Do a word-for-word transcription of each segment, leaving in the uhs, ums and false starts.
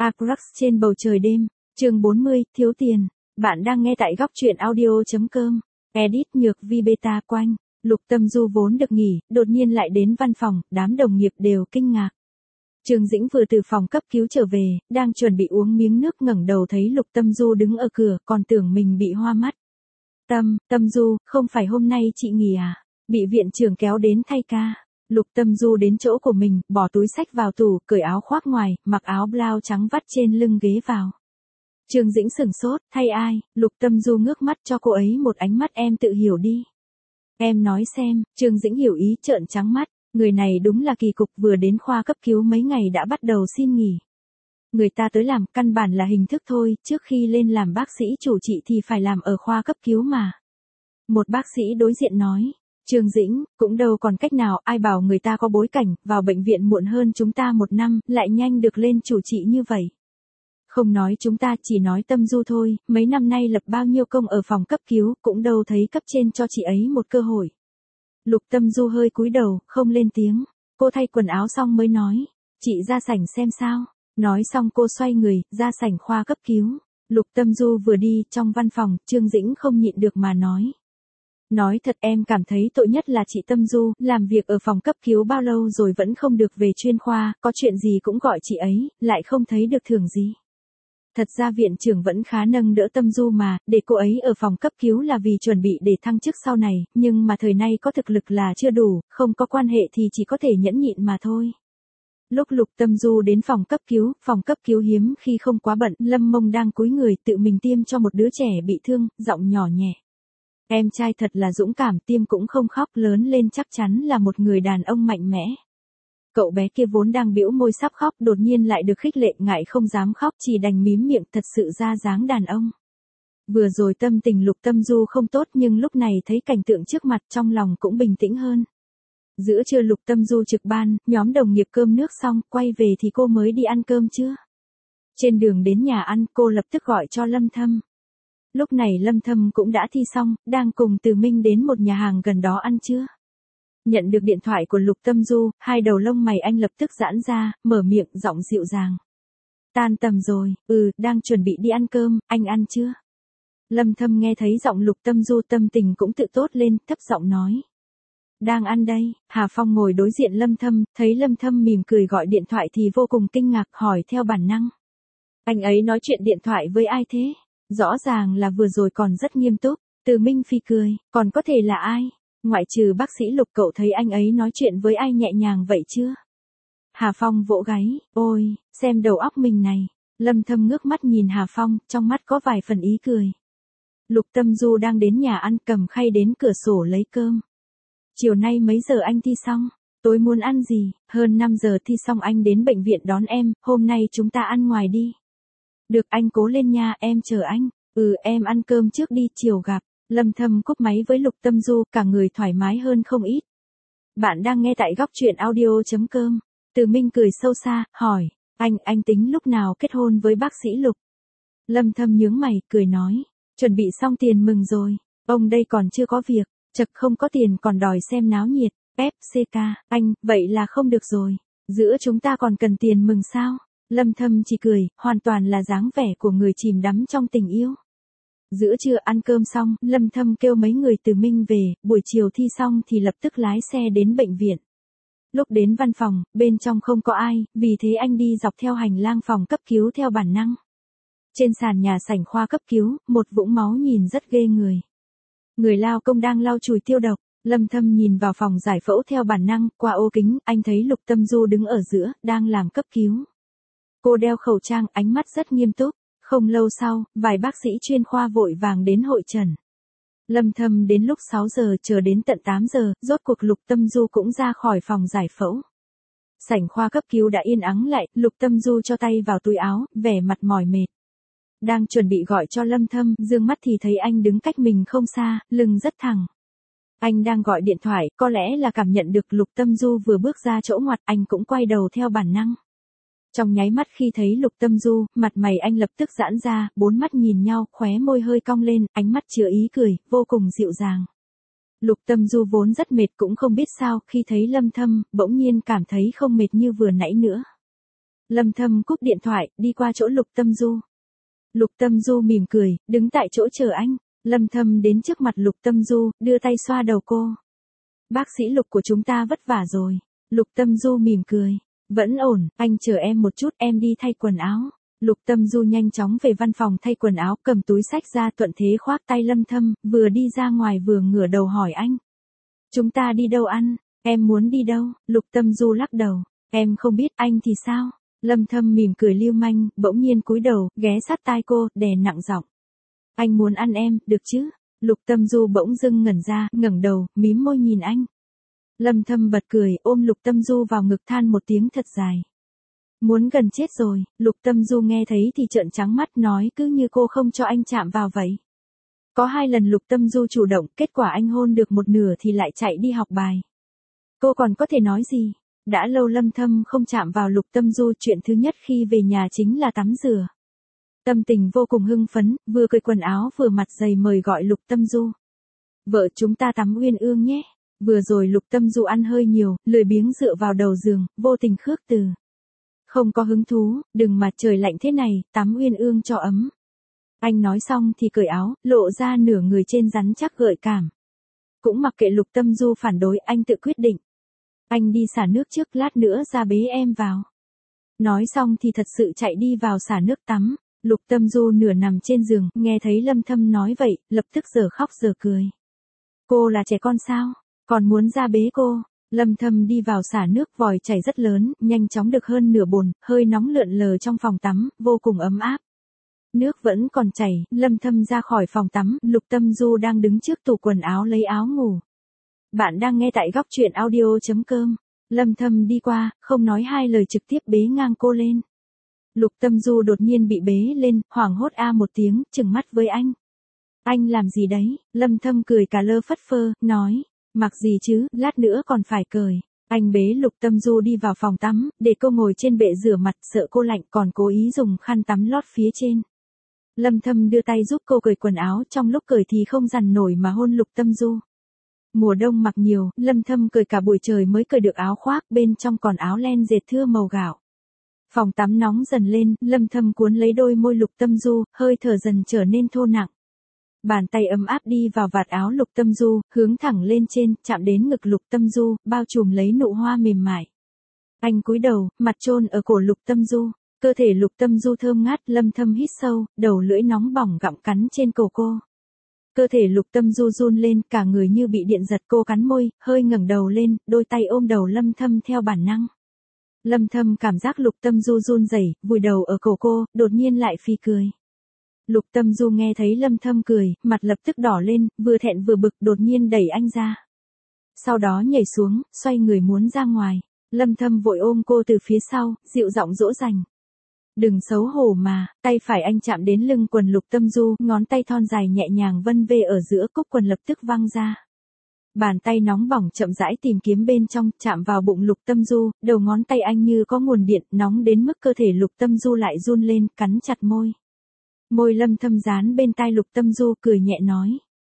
Agrax trên bầu trời đêm, chương bốn mươi, thiếu tiền. Bạn đang nghe tại góc truyện audio chấm com. Edit Nhược Vi Beta Quanh. Lục Tâm Du vốn được nghỉ, đột nhiên lại đến văn phòng, đám đồng nghiệp đều kinh ngạc. Trương Dĩnh vừa từ phòng cấp cứu trở về, đang chuẩn bị uống miếng nước, ngẩng đầu thấy Lục Tâm Du đứng ở cửa, còn tưởng mình bị hoa mắt. Tâm, Tâm Du, không phải hôm nay chị nghỉ à? Bị viện trưởng kéo đến thay ca. Lục Tâm Du đến chỗ của mình, bỏ túi sách vào tủ, cởi áo khoác ngoài, mặc áo blau trắng vắt trên lưng ghế vào. Trương Dĩnh sửng sốt, thay ai? Lục Tâm Du ngước mắt cho cô ấy một ánh mắt, em tự hiểu đi. Em nói xem. Trương Dĩnh hiểu ý, trợn trắng mắt, người này đúng là kỳ cục, vừa đến khoa cấp cứu mấy ngày đã bắt đầu xin nghỉ. Người ta tới làm, căn bản là hình thức thôi, trước khi lên làm bác sĩ chủ trị thì phải làm ở khoa cấp cứu mà. Một bác sĩ đối diện nói. Trương Dĩnh, cũng đâu còn cách nào, ai bảo người ta có bối cảnh, vào bệnh viện muộn hơn chúng ta một năm, lại nhanh được lên chủ trị như vậy. Không nói chúng ta, chỉ nói Tâm Du thôi, mấy năm nay lập bao nhiêu công ở phòng cấp cứu, cũng đâu thấy cấp trên cho chị ấy một cơ hội. Lục Tâm Du hơi cúi đầu, không lên tiếng. Cô thay quần áo xong mới nói, chị ra sảnh xem sao. Nói xong cô xoay người, ra sảnh khoa cấp cứu. Lục Tâm Du vừa đi, trong văn phòng, Trương Dĩnh không nhịn được mà nói. Nói thật, em cảm thấy tội nhất là chị Tâm Du, làm việc ở phòng cấp cứu bao lâu rồi vẫn không được về chuyên khoa, có chuyện gì cũng gọi chị ấy, lại không thấy được thưởng gì. Thật ra viện trưởng vẫn khá nâng đỡ Tâm Du mà, để cô ấy ở phòng cấp cứu là vì chuẩn bị để thăng chức sau này, nhưng mà thời nay có thực lực là chưa đủ, không có quan hệ thì chỉ có thể nhẫn nhịn mà thôi. Lúc Lục Tâm Du đến phòng cấp cứu, phòng cấp cứu hiếm khi không quá bận, Lâm Mông đang cúi người tự mình tiêm cho một đứa trẻ bị thương, giọng nhỏ nhẹ. Em trai thật là dũng cảm, tiêm cũng không khóc, lớn lên chắc chắn là một người đàn ông mạnh mẽ. Cậu bé kia vốn đang bĩu môi sắp khóc, đột nhiên lại được khích lệ, ngại không dám khóc, chỉ đành mím miệng, thật sự ra dáng đàn ông. Vừa rồi tâm tình Lục Tâm Du không tốt, nhưng lúc này thấy cảnh tượng trước mặt trong lòng cũng bình tĩnh hơn. Giữa trưa Lục Tâm Du trực ban, nhóm đồng nghiệp cơm nước xong, quay về thì cô mới đi ăn cơm trưa. Trên đường đến nhà ăn, cô lập tức gọi cho Lâm Thâm. Lúc này Lâm Thâm cũng đã thi xong, đang cùng Từ Minh đến một nhà hàng gần đó ăn trưa. Nhận được điện thoại của Lục Tâm Du, hai đầu lông mày anh lập tức giãn ra, mở miệng, giọng dịu dàng. Tan tầm rồi, ừ, đang chuẩn bị đi ăn cơm, anh ăn chưa? Lâm Thâm nghe thấy giọng Lục Tâm Du, tâm tình cũng tự tốt lên, thấp giọng nói. Đang ăn đây. Hà Phong ngồi đối diện Lâm Thâm, thấy Lâm Thâm mỉm cười gọi điện thoại thì vô cùng kinh ngạc, hỏi theo bản năng. Anh ấy nói chuyện điện thoại với ai thế? Rõ ràng là vừa rồi còn rất nghiêm túc. Từ Minh Phi cười, còn có thể là ai? Ngoại trừ bác sĩ Lục, cậu thấy anh ấy nói chuyện với ai nhẹ nhàng vậy chưa? Hà Phong vỗ gáy, ôi, xem đầu óc mình này. Lâm Thâm ngước mắt nhìn Hà Phong, trong mắt có vài phần ý cười. Lục Tâm Du đang đến nhà ăn, cầm khay đến cửa sổ lấy cơm. Chiều nay mấy giờ anh thi xong? Tối muốn ăn gì? Hơn năm giờ thi xong anh đến bệnh viện đón em, hôm nay chúng ta ăn ngoài đi. Được, anh cố lên nha, em chờ anh. Ừ, em ăn cơm trước đi, chiều gặp. Lâm Thâm cúp máy với Lục Tâm Du, cả người thoải mái hơn không ít. Bạn đang nghe tại góc truyện audio chấm com. Từ Minh cười sâu xa, hỏi, anh, anh tính lúc nào kết hôn với bác sĩ Lục? Lâm Thâm nhướng mày, cười nói, chuẩn bị xong tiền mừng rồi, ông đây còn chưa có việc, chật không có tiền còn đòi xem náo nhiệt, ép xê ca, anh, vậy là không được rồi, giữa chúng ta còn cần tiền mừng sao? Lâm Thâm chỉ cười, hoàn toàn là dáng vẻ của người chìm đắm trong tình yêu. Giữa trưa ăn cơm xong, Lâm Thâm kêu mấy người Từ Minh về, buổi chiều thi xong thì lập tức lái xe đến bệnh viện. Lúc đến văn phòng, bên trong không có ai, vì thế anh đi dọc theo hành lang phòng cấp cứu theo bản năng. Trên sàn nhà sảnh khoa cấp cứu, một vũng máu nhìn rất ghê người. Người lao công đang lau chùi tiêu độc. Lâm Thâm nhìn vào phòng giải phẫu theo bản năng, qua ô kính, anh thấy Lục Tâm Du đứng ở giữa, đang làm cấp cứu. Cô đeo khẩu trang, ánh mắt rất nghiêm túc. Không lâu sau, vài bác sĩ chuyên khoa vội vàng đến hội trần. Lâm Thâm đến lúc sáu giờ, chờ đến tận tám giờ, rốt cuộc Lục Tâm Du cũng ra khỏi phòng giải phẫu. Sảnh khoa cấp cứu đã yên ắng lại, Lục Tâm Du cho tay vào túi áo, vẻ mặt mỏi mệt. Đang chuẩn bị gọi cho Lâm Thâm, dương mắt thì thấy anh đứng cách mình không xa, lưng rất thẳng. Anh đang gọi điện thoại, có lẽ là cảm nhận được Lục Tâm Du vừa bước ra chỗ ngoặt, anh cũng quay đầu theo bản năng. Trong nháy mắt khi thấy Lục Tâm Du, mặt mày anh lập tức giãn ra, bốn mắt nhìn nhau, khóe môi hơi cong lên, ánh mắt chứa ý cười, vô cùng dịu dàng. Lục Tâm Du vốn rất mệt, cũng không biết sao, khi thấy Lâm Thâm, bỗng nhiên cảm thấy không mệt như vừa nãy nữa. Lâm Thâm cúp điện thoại, đi qua chỗ Lục Tâm Du. Lục Tâm Du mỉm cười, đứng tại chỗ chờ anh. Lâm Thâm đến trước mặt Lục Tâm Du, đưa tay xoa đầu cô. Bác sĩ Lục của chúng ta vất vả rồi. Lục Tâm Du mỉm cười. Vẫn ổn, anh chờ em một chút, em đi thay quần áo. Lục Tâm Du nhanh chóng về văn phòng thay quần áo, cầm túi xách ra, thuận thế khoác tay Lâm Thâm, vừa đi ra ngoài vừa ngửa đầu hỏi anh. Chúng ta đi đâu ăn? Em muốn đi đâu? Lục Tâm Du lắc đầu. Em không biết, anh thì sao? Lâm Thâm mỉm cười lưu manh, bỗng nhiên cúi đầu, ghé sát tai cô, đè nặng giọng. Anh muốn ăn em, được chứ? Lục Tâm Du bỗng dưng ngẩn ra, ngẩng đầu, mím môi nhìn anh. Lâm Thâm bật cười, ôm Lục Tâm Du vào ngực than một tiếng thật dài. Muốn gần chết rồi. Lục Tâm Du nghe thấy thì trợn trắng mắt, nói cứ như cô không cho anh chạm vào vậy. Có hai lần Lục Tâm Du chủ động, kết quả anh hôn được một nửa thì lại chạy đi học bài. Cô còn có thể nói gì? Đã lâu Lâm Thâm không chạm vào Lục Tâm Du, chuyện thứ nhất khi về nhà chính là tắm rửa. Tâm tình vô cùng hưng phấn, vừa cởi quần áo vừa mặt dày mời gọi Lục Tâm Du. Vợ chúng ta tắm uyên ương nhé. Vừa rồi Lục Tâm Du ăn hơi nhiều, lười biếng dựa vào đầu giường, vô tình khước từ. Không có hứng thú, đừng mà trời lạnh thế này, tắm uyên ương cho ấm. Anh nói xong thì cởi áo, lộ ra nửa người trên rắn chắc gợi cảm. Cũng mặc kệ Lục Tâm Du phản đối, anh tự quyết định. Anh đi xả nước trước, lát nữa ra bế em vào. Nói xong thì thật sự chạy đi vào xả nước tắm. Lục Tâm Du nửa nằm trên giường, nghe thấy Lâm Thâm nói vậy, lập tức giờ khóc giờ cười. Cô là trẻ con sao? Còn muốn ra bế cô? Lâm Thâm đi vào xả nước, vòi chảy rất lớn, nhanh chóng được hơn nửa bồn, hơi nóng lượn lờ trong phòng tắm, vô cùng ấm áp. Nước vẫn còn chảy, Lâm Thâm ra khỏi phòng tắm, Lục Tâm Du đang đứng trước tủ quần áo lấy áo ngủ. Bạn đang nghe tại góc truyện audio chấm com. Lâm Thâm đi qua, không nói hai lời trực tiếp bế ngang cô lên. Lục Tâm Du đột nhiên bị bế lên, hoảng hốt a một tiếng, trừng mắt với anh. Anh làm gì đấy? Lâm Thâm cười cả lơ phất phơ, nói. Mặc gì chứ, lát nữa còn phải cởi. Anh bế Lục Tâm Du đi vào phòng tắm, để cô ngồi trên bệ rửa mặt, sợ cô lạnh, còn cố ý dùng khăn tắm lót phía trên. Lâm Thâm đưa tay giúp cô cởi quần áo, trong lúc cởi thì không dằn nổi mà hôn Lục Tâm Du. Mùa đông mặc nhiều, Lâm Thâm cởi cả buổi trời mới cởi được áo khoác, bên trong còn áo len dệt thưa màu gạo. Phòng tắm nóng dần lên, Lâm Thâm cuốn lấy đôi môi Lục Tâm Du, hơi thở dần trở nên thô nặng. Bàn tay ấm áp đi vào vạt áo Lục Tâm Du, hướng thẳng lên trên, chạm đến ngực Lục Tâm Du, bao trùm lấy nụ hoa mềm mại. Anh cúi đầu, mặt chôn ở cổ Lục Tâm Du, cơ thể Lục Tâm Du thơm ngát, Lâm Thâm hít sâu, đầu lưỡi nóng bỏng gặm cắn trên cổ cô. Cơ thể Lục Tâm Du run lên, cả người như bị điện giật, cô cắn môi, hơi ngẩng đầu lên, đôi tay ôm đầu Lâm Thâm theo bản năng. Lâm Thâm cảm giác Lục Tâm Du run rẩy, vùi đầu ở cổ cô, đột nhiên lại phì cười. Lục Tâm Du nghe thấy Lâm Thâm cười, mặt lập tức đỏ lên, vừa thẹn vừa bực, đột nhiên đẩy anh ra. Sau đó nhảy xuống, xoay người muốn ra ngoài. Lâm Thâm vội ôm cô từ phía sau, dịu giọng dỗ dành. Đừng xấu hổ mà. Tay phải anh chạm đến lưng quần Lục Tâm Du, ngón tay thon dài nhẹ nhàng vân vê ở giữa, cúc quần lập tức văng ra. Bàn tay nóng bỏng chậm rãi tìm kiếm bên trong, chạm vào bụng Lục Tâm Du, đầu ngón tay anh như có nguồn điện, nóng đến mức cơ thể Lục Tâm Du lại run lên, cắn chặt môi. Môi Lâm Thâm dán bên tai Lục Tâm Du, cười nhẹ nói.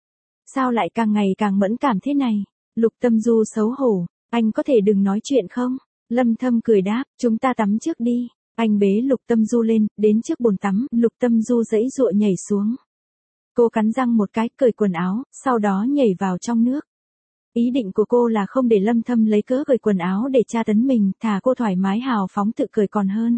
Sao lại càng ngày càng mẫn cảm thế này? Lục Tâm Du xấu hổ. Anh có thể đừng nói chuyện không? Lâm Thâm cười đáp, chúng ta tắm trước đi. Anh bế Lục Tâm Du lên, đến trước bồn tắm, Lục Tâm Du giãy giụa nhảy xuống. Cô cắn răng một cái, cởi quần áo, sau đó nhảy vào trong nước. Ý định của cô là không để Lâm Thâm lấy cớ cởi quần áo để tra tấn mình, thà cô thoải mái hào phóng tự cởi còn hơn.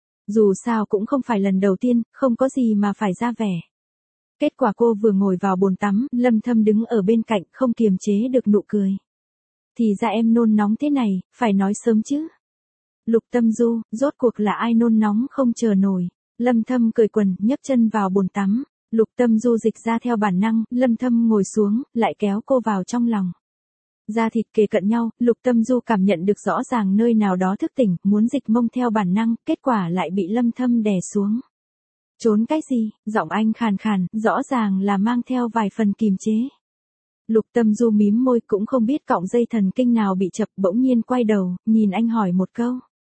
Dù sao cũng không phải lần đầu tiên, không có gì mà phải ra vẻ. Kết quả cô vừa ngồi vào bồn tắm, Lâm Thâm đứng ở bên cạnh, không kiềm chế được nụ cười. Thì ra em nôn nóng thế này, phải nói sớm chứ. Lục Tâm Du, rốt cuộc là ai nôn nóng không chờ nổi. Lâm Thâm cởi quần, nhấc chân vào bồn tắm. Lục Tâm Du dịch ra theo bản năng, Lâm Thâm ngồi xuống, lại kéo cô vào trong lòng. Da thịt kề cận nhau, Lục Tâm Du cảm nhận được rõ ràng nơi nào đó thức tỉnh, muốn dịch mông theo bản năng, kết quả lại bị Lâm Thâm đè xuống. Trốn cái gì? Giọng anh khàn khàn, rõ ràng là mang theo vài phần kìm chế. Lục Tâm Du mím môi, cũng không biết cọng dây thần kinh nào bị chập, bỗng nhiên quay đầu, nhìn anh hỏi một câu.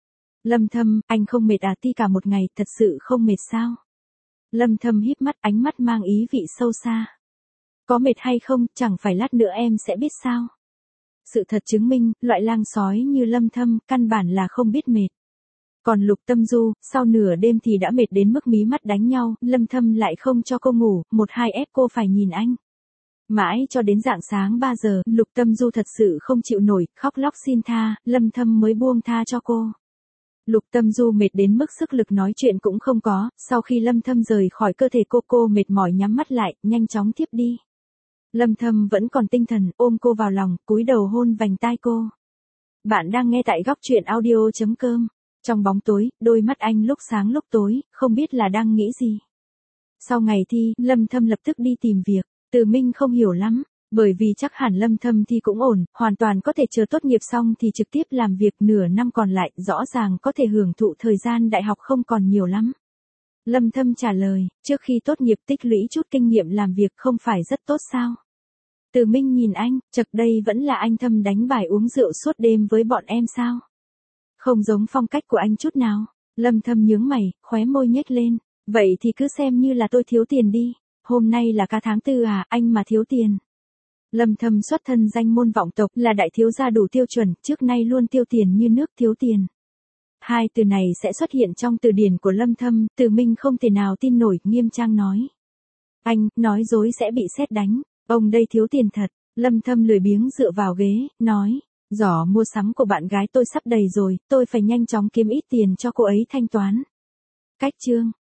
Lâm Thâm, anh không mệt à? Ti cả một ngày, thật sự không mệt sao? Lâm Thâm híp mắt, ánh mắt mang ý vị sâu xa. Có mệt hay không, chẳng phải lát nữa em sẽ biết sao? Sự thật chứng minh, loại lang sói như Lâm Thâm, căn bản là không biết mệt. Còn Lục Tâm Du, sau nửa đêm thì đã mệt đến mức mí mắt đánh nhau, Lâm Thâm lại không cho cô ngủ, một hai ép cô phải nhìn anh. Mãi cho đến rạng sáng ba giờ, Lục Tâm Du thật sự không chịu nổi, khóc lóc xin tha, Lâm Thâm mới buông tha cho cô. Lục Tâm Du mệt đến mức sức lực nói chuyện cũng không có, sau khi Lâm Thâm rời khỏi cơ thể cô cô mệt mỏi nhắm mắt lại, nhanh chóng thiếp đi. Lâm Thâm vẫn còn tinh thần, ôm cô vào lòng, cúi đầu hôn vành tai cô. Bạn đang nghe tại góc truyện audio.com. Trong bóng tối, đôi mắt anh lúc sáng lúc tối, không biết là đang nghĩ gì. Sau ngày thi, Lâm Thâm lập tức đi tìm việc. Từ Minh không hiểu lắm, bởi vì chắc hẳn Lâm Thâm thi cũng ổn, hoàn toàn có thể chờ tốt nghiệp xong thì trực tiếp làm việc, nửa năm còn lại, rõ ràng có thể hưởng thụ thời gian đại học không còn nhiều lắm. Lâm Thâm trả lời, trước khi tốt nghiệp tích lũy chút kinh nghiệm làm việc không phải rất tốt sao? Từ Minh nhìn anh, chật đây vẫn là anh Thâm đánh bài uống rượu suốt đêm với bọn em sao? Không giống phong cách của anh chút nào. Lâm Thâm nhướng mày, khóe môi nhếch lên, vậy thì cứ xem như là tôi thiếu tiền đi. Hôm nay là ca tháng tư à, anh mà thiếu tiền. Lâm Thâm xuất thân danh môn vọng tộc, là đại thiếu gia đủ tiêu chuẩn, trước nay luôn tiêu tiền như nước, thiếu tiền. Hai từ này sẽ xuất hiện trong từ điển của Lâm Thâm, Từ Minh không thể nào tin nổi, nghiêm trang nói. Anh, nói dối sẽ bị sét đánh, ông đây thiếu tiền thật. Lâm Thâm lười biếng dựa vào ghế, nói, giỏ mua sắm của bạn gái tôi sắp đầy rồi, tôi phải nhanh chóng kiếm ít tiền cho cô ấy thanh toán. Cách chương